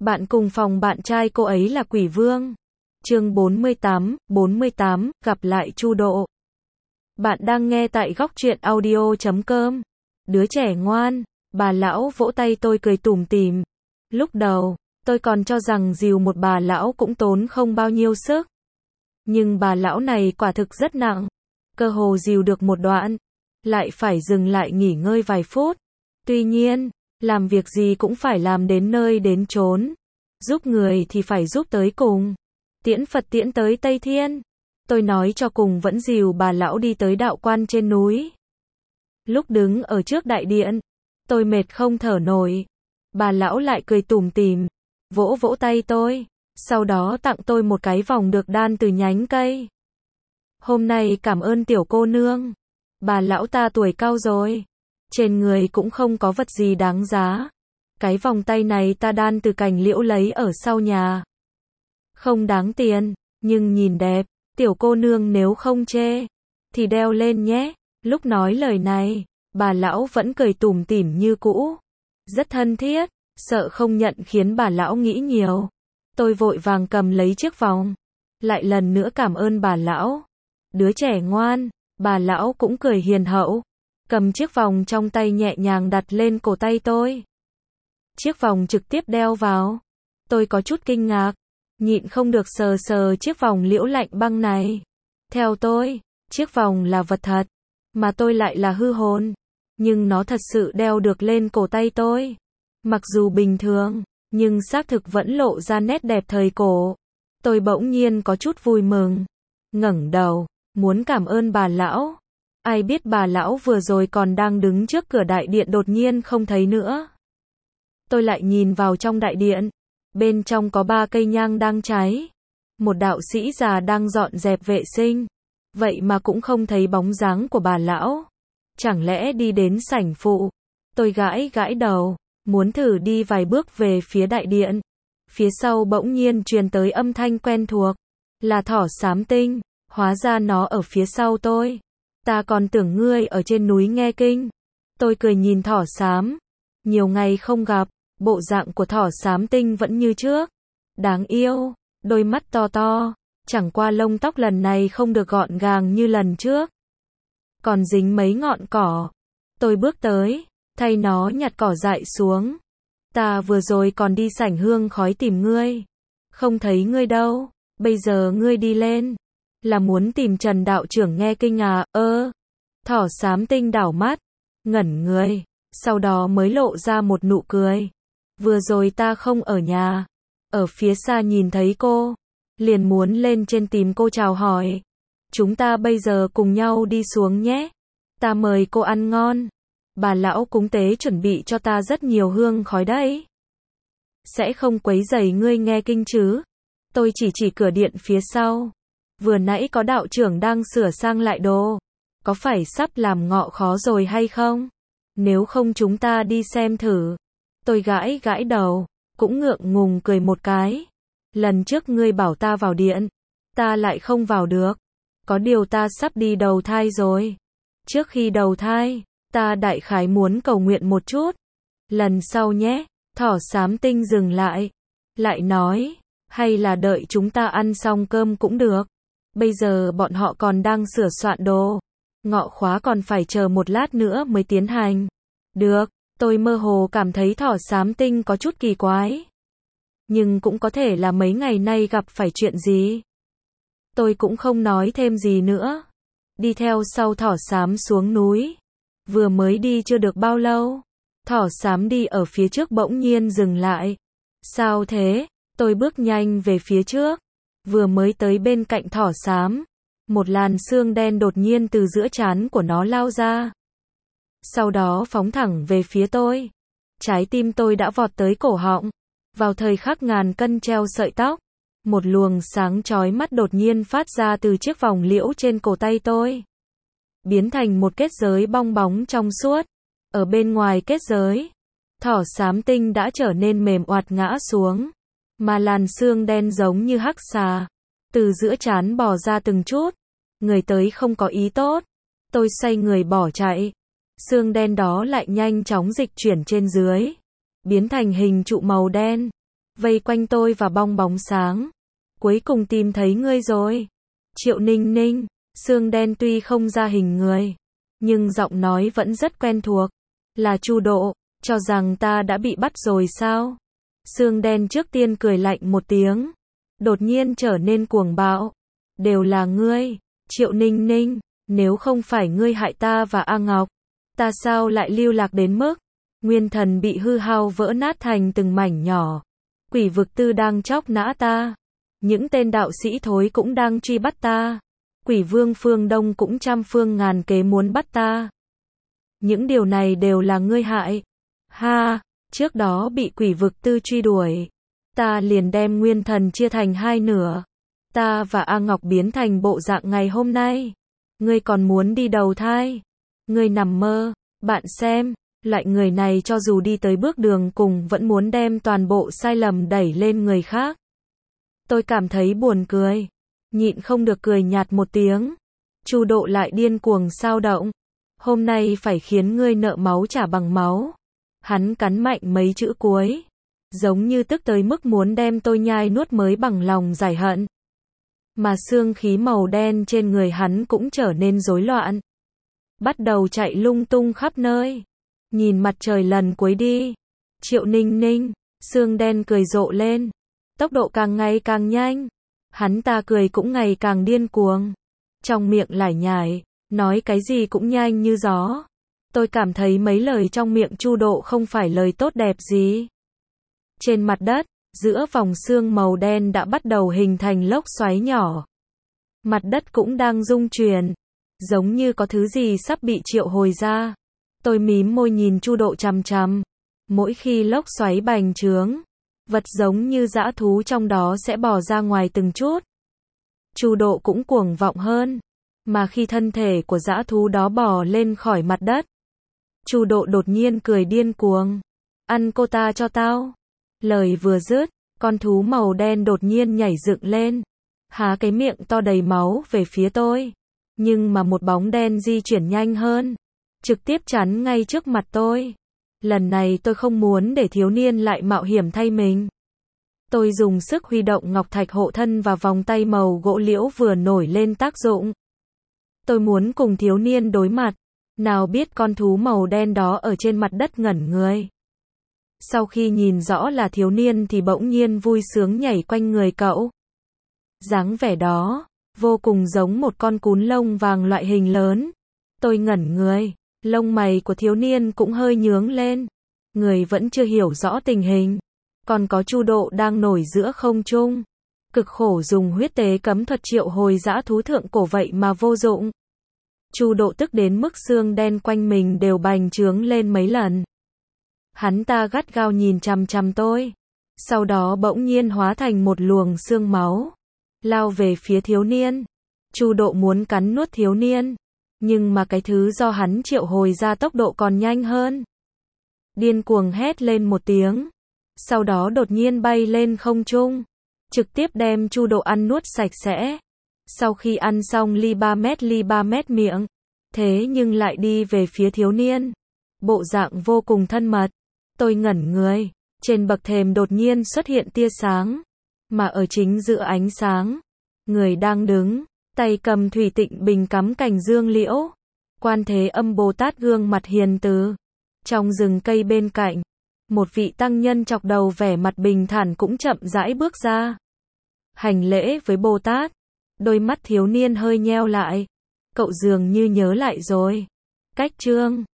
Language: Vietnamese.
Bạn cùng phòng bạn trai cô ấy là Quỷ Vương. Chương 48, gặp lại Chu Độ. Bạn đang nghe tại góc truyện audio.com. Đứa trẻ ngoan, bà lão vỗ tay tôi cười tủm tỉm. Lúc đầu, tôi còn cho rằng dìu một bà lão cũng tốn không bao nhiêu sức. Nhưng bà lão này quả thực rất nặng. Cơ hồ dìu được một đoạn, lại phải dừng lại nghỉ ngơi vài phút. Tuy nhiên, làm việc gì cũng phải làm đến nơi đến chốn. Giúp người thì phải giúp tới cùng. Tiễn Phật tiễn tới Tây Thiên. Tôi nói cho cùng vẫn dìu bà lão đi tới đạo quan trên núi. Lúc đứng ở trước đại điện, tôi mệt không thở nổi. Bà lão lại cười tủm tỉm, vỗ vỗ tay tôi, sau đó tặng tôi một cái vòng được đan từ nhánh cây. Hôm nay cảm ơn tiểu cô nương. Bà lão ta tuổi cao rồi, trên người cũng không có vật gì đáng giá. Cái vòng tay này ta đan từ cành liễu lấy ở sau nhà. Không đáng tiền, nhưng nhìn đẹp, tiểu cô nương nếu không chê, thì đeo lên nhé. Lúc nói lời này, bà lão vẫn cười tủm tỉm như cũ. Rất thân thiết, sợ không nhận khiến bà lão nghĩ nhiều. Tôi vội vàng cầm lấy chiếc vòng. Lại lần nữa cảm ơn bà lão. Đứa trẻ ngoan, bà lão cũng cười hiền hậu. Cầm chiếc vòng trong tay nhẹ nhàng đặt lên cổ tay tôi. Chiếc vòng trực tiếp đeo vào. Tôi có chút kinh ngạc, nhịn không được sờ sờ chiếc vòng liễu lạnh băng này. Theo tôi, chiếc vòng là vật thật, mà tôi lại là hư hồn. Nhưng nó thật sự đeo được lên cổ tay tôi. Mặc dù bình thường, nhưng xác thực vẫn lộ ra nét đẹp thời cổ. Tôi bỗng nhiên có chút vui mừng. Ngẩng đầu, muốn cảm ơn bà lão. Ai biết bà lão vừa rồi còn đang đứng trước cửa đại điện đột nhiên không thấy nữa. Tôi lại nhìn vào trong đại điện. Bên trong có 3 cây nhang đang cháy. Một đạo sĩ già đang dọn dẹp vệ sinh. Vậy mà cũng không thấy bóng dáng của bà lão. Chẳng lẽ đi đến sảnh phụ? Tôi gãi gãi đầu, muốn thử đi vài bước về phía đại điện. Phía sau bỗng nhiên truyền tới âm thanh quen thuộc. Là Thỏ Xám Tinh. Hóa ra nó ở phía sau tôi. Ta còn tưởng ngươi ở trên núi nghe kinh. Tôi cười nhìn Thỏ Xám. Nhiều ngày không gặp, bộ dạng của Thỏ Xám Tinh vẫn như trước. Đáng yêu, đôi mắt to to. Chẳng qua lông tóc lần này không được gọn gàng như lần trước. Còn dính mấy ngọn cỏ. Tôi bước tới, thay nó nhặt cỏ dại xuống. Ta vừa rồi còn đi sảnh hương khói tìm ngươi. Không thấy ngươi đâu, bây giờ ngươi đi lên. Là muốn tìm Trần đạo trưởng nghe kinh à? Thỏ Xám Tinh đảo mắt, ngẩn người, sau đó mới lộ ra một nụ cười. Vừa rồi ta không ở nhà, ở phía xa nhìn thấy cô, liền muốn lên trên tìm cô chào hỏi. Chúng ta bây giờ cùng nhau đi xuống nhé. Ta mời cô ăn ngon. Bà lão cúng tế chuẩn bị cho ta rất nhiều hương khói đấy. Sẽ không quấy rầy ngươi nghe kinh chứ? Tôi chỉ cửa điện phía sau. Vừa nãy có đạo trưởng đang sửa sang lại đồ. Có phải sắp làm ngọ khó rồi hay không? Nếu không chúng ta đi xem thử. Tôi gãi gãi đầu, cũng ngượng ngùng cười một cái. Lần trước ngươi bảo ta vào điện, ta lại không vào được. Có điều ta sắp đi đầu thai rồi. Trước khi đầu thai, ta đại khái muốn cầu nguyện một chút. Lần sau nhé. Thỏ Xám Tinh dừng lại. Lại nói, hay là đợi chúng ta ăn xong cơm cũng được. Bây giờ bọn họ còn đang sửa soạn đồ. Ngọ khóa còn phải chờ một lát nữa mới tiến hành. Được, tôi mơ hồ cảm thấy Thỏ Xám Tinh có chút kỳ quái. Nhưng cũng có thể là mấy ngày nay gặp phải chuyện gì. Tôi cũng không nói thêm gì nữa. Đi theo sau Thỏ Xám xuống núi. Vừa mới đi chưa được bao lâu. Thỏ Xám đi ở phía trước bỗng nhiên dừng lại. Sao thế? Tôi bước nhanh về phía trước. Vừa mới tới bên cạnh Thỏ Xám. Một làn sương đen đột nhiên từ giữa trán của nó lao ra. Sau đó phóng thẳng về phía tôi. Trái tim tôi đã vọt tới cổ họng. Vào thời khắc ngàn cân treo sợi tóc. Một luồng sáng chói mắt đột nhiên phát ra từ chiếc vòng liễu trên cổ tay tôi. Biến thành một kết giới bong bóng trong suốt. Ở bên ngoài kết giới, Thỏ Xám Tinh đã trở nên mềm oạt ngã xuống. Mà làn sương đen giống như hắc xà. Từ giữa trán bò ra từng chút. Người tới không có ý tốt. Tôi xoay người bỏ chạy. Sương đen đó lại nhanh chóng dịch chuyển trên dưới. Biến thành hình trụ màu đen. vây quanh tôi và bong bóng sáng. Cuối cùng tìm thấy ngươi rồi. Triệu Ninh Ninh, xương đen tuy không ra hình người, nhưng giọng nói vẫn rất quen thuộc. Là Chu Độ, cho rằng ta đã bị bắt rồi sao? Xương đen trước tiên cười lạnh một tiếng, đột nhiên trở nên cuồng bạo. Đều là ngươi, Triệu Ninh Ninh, nếu không phải ngươi hại ta và A Ngọc, ta sao lại lưu lạc đến mức nguyên thần bị hư hao vỡ nát thành từng mảnh nhỏ. Quỷ vực tư đang chóc nã ta, những tên đạo sĩ thối cũng đang truy bắt ta, quỷ vương phương Đông cũng trăm phương ngàn kế muốn bắt ta. Những điều này đều là ngươi hại. Ha, trước đó bị quỷ vực tư truy đuổi, ta liền đem nguyên thần chia thành hai nửa. Ta và A Ngọc biến thành bộ dạng ngày hôm nay. Ngươi còn muốn đi đầu thai? Ngươi nằm mơ, bạn xem, loại người này cho dù đi tới bước đường cùng vẫn muốn đem toàn bộ sai lầm đẩy lên người khác. Tôi cảm thấy buồn cười, nhịn không được cười nhạt một tiếng. Chu Độ lại điên cuồng sao động. Hôm nay phải khiến ngươi nợ máu trả bằng máu. Hắn cắn mạnh mấy chữ cuối, giống như tức tới mức muốn đem tôi nhai nuốt mới bằng lòng giải hận. Mà xương khí màu đen trên người hắn cũng trở nên rối loạn, bắt đầu chạy lung tung khắp nơi. Nhìn mặt trời lần cuối đi. Triệu Ninh Ninh, xương đen cười rộ lên, tốc độ càng ngày càng nhanh. Hắn ta cười cũng ngày càng điên cuồng, trong miệng lải nhải, nói cái gì cũng nhanh như gió. Tôi cảm thấy mấy lời trong miệng Chu Độ không phải lời tốt đẹp gì. Trên mặt đất, giữa vòng xương màu đen đã bắt đầu hình thành lốc xoáy nhỏ. Mặt đất cũng đang rung chuyển, giống như có thứ gì sắp bị triệu hồi ra. Tôi mím môi nhìn Chu Độ chằm chằm. Mỗi khi lốc xoáy bành trướng, vật giống như dã thú trong đó sẽ bò ra ngoài từng chút. Chu Độ cũng cuồng vọng hơn, mà khi thân thể của dã thú đó bò lên khỏi mặt đất, Chu Độ đột nhiên cười điên cuồng. Ăn cô ta cho tao. Lời vừa dứt, con thú màu đen đột nhiên nhảy dựng lên, há cái miệng to đầy máu về phía tôi. Nhưng mà một bóng đen di chuyển nhanh hơn, trực tiếp chắn ngay trước mặt tôi. Lần này tôi không muốn để thiếu niên lại mạo hiểm thay mình. Tôi dùng sức huy động ngọc thạch hộ thân và vòng tay màu gỗ liễu vừa nổi lên tác dụng. Tôi muốn cùng thiếu niên đối mặt, nào biết con thú màu đen đó ở trên mặt đất ngẩn người. Sau khi nhìn rõ là thiếu niên thì bỗng nhiên vui sướng nhảy quanh người cậu. Dáng vẻ đó, vô cùng giống một con cún lông vàng loại hình lớn. Tôi ngẩn người, lông mày của thiếu niên cũng hơi nhướng lên. Người vẫn chưa hiểu rõ tình hình. Còn có Chu Độ đang nổi giữa không trung. Cực khổ dùng huyết tế cấm thuật triệu hồi dã thú thượng cổ vậy mà vô dụng. Chu Độ tức đến mức xương đen quanh mình đều bành trướng lên mấy lần. Hắn ta gắt gao nhìn chằm chằm tôi, sau đó bỗng nhiên hóa thành một luồng xương máu, lao về phía thiếu niên. Chu Độ muốn cắn nuốt thiếu niên, nhưng mà cái thứ do hắn triệu hồi ra tốc độ còn nhanh hơn. Điên cuồng hét lên một tiếng, sau đó đột nhiên bay lên không trung, trực tiếp đem Chu Độ ăn nuốt sạch sẽ. Sau khi ăn xong ly 3 mét miệng, thế nhưng lại đi về phía thiếu niên, bộ dạng vô cùng thân mật. Tôi ngẩn người, trên bậc thềm đột nhiên xuất hiện tia sáng, mà ở chính giữa ánh sáng, người đang đứng, tay cầm thủy tịnh bình cắm cành dương liễu. Quan Thế Âm Bồ Tát gương mặt hiền từ. Trong rừng cây bên cạnh, một vị tăng nhân chọc đầu vẻ mặt bình thản cũng chậm rãi bước ra. Hành lễ với Bồ Tát, đôi mắt thiếu niên hơi nheo lại. Cậu dường như nhớ lại rồi. Cách chương